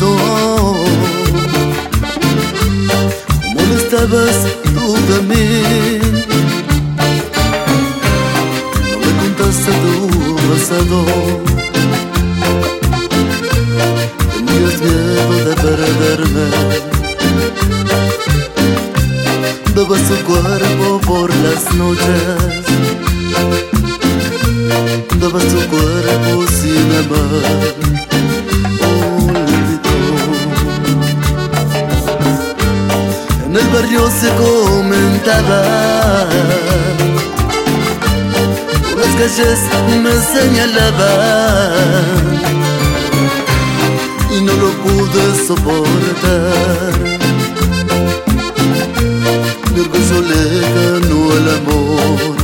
olvido. Como no estabas tú también, no me contaste tu pasado. Tenías miedo de perderme. Dabas tu cuerpo por las noches, dabas tu cuerpo sin amar. Olvidó. En el barrio se comentaba, por las calles me señalaban y no lo pude soportar. Mi orgullo le ganó al amor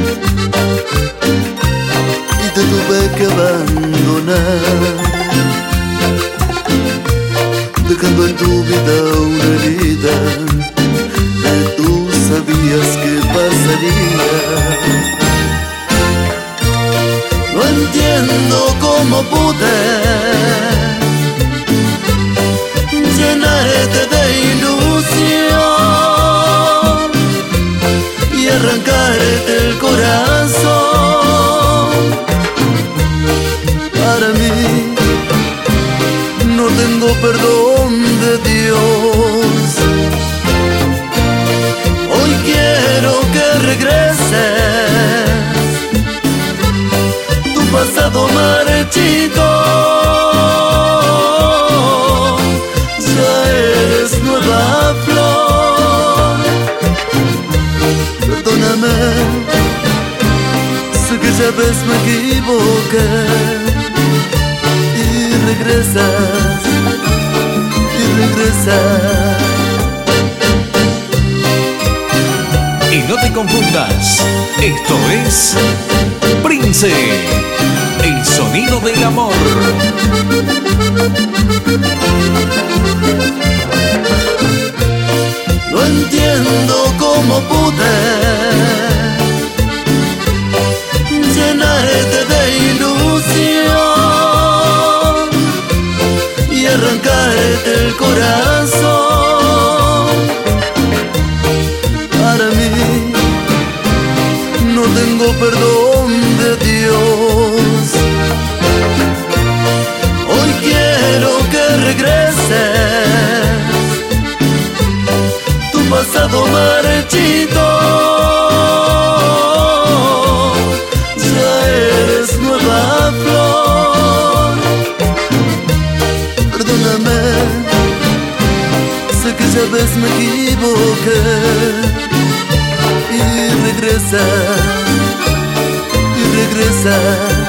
y te tuve que abandonar, dejando en tu vida una herida que tú sabías que pasaría. No entiendo cómo pude llenarte de ilusión y arrancarte el corazón. Para mí no tengo perdón de Dios. Hoy quiero que regreses, tu pasado marchito. Ya eres nueva flor. Perdóname, sé que ya ves me equivoqué. Y regresas, y regresas. Y no te confundas, esto es Prince, el sonido del amor. No entiendo cómo pude llenarte de ilusión y arrancarte el corazón. Para mí no tengo perdón de Dios. Hoy quiero que regreses, tu pasado marchito. Ya eres nueva flor. Perdóname, sé que ya ves me equivoqué. Y regresa, y regresa.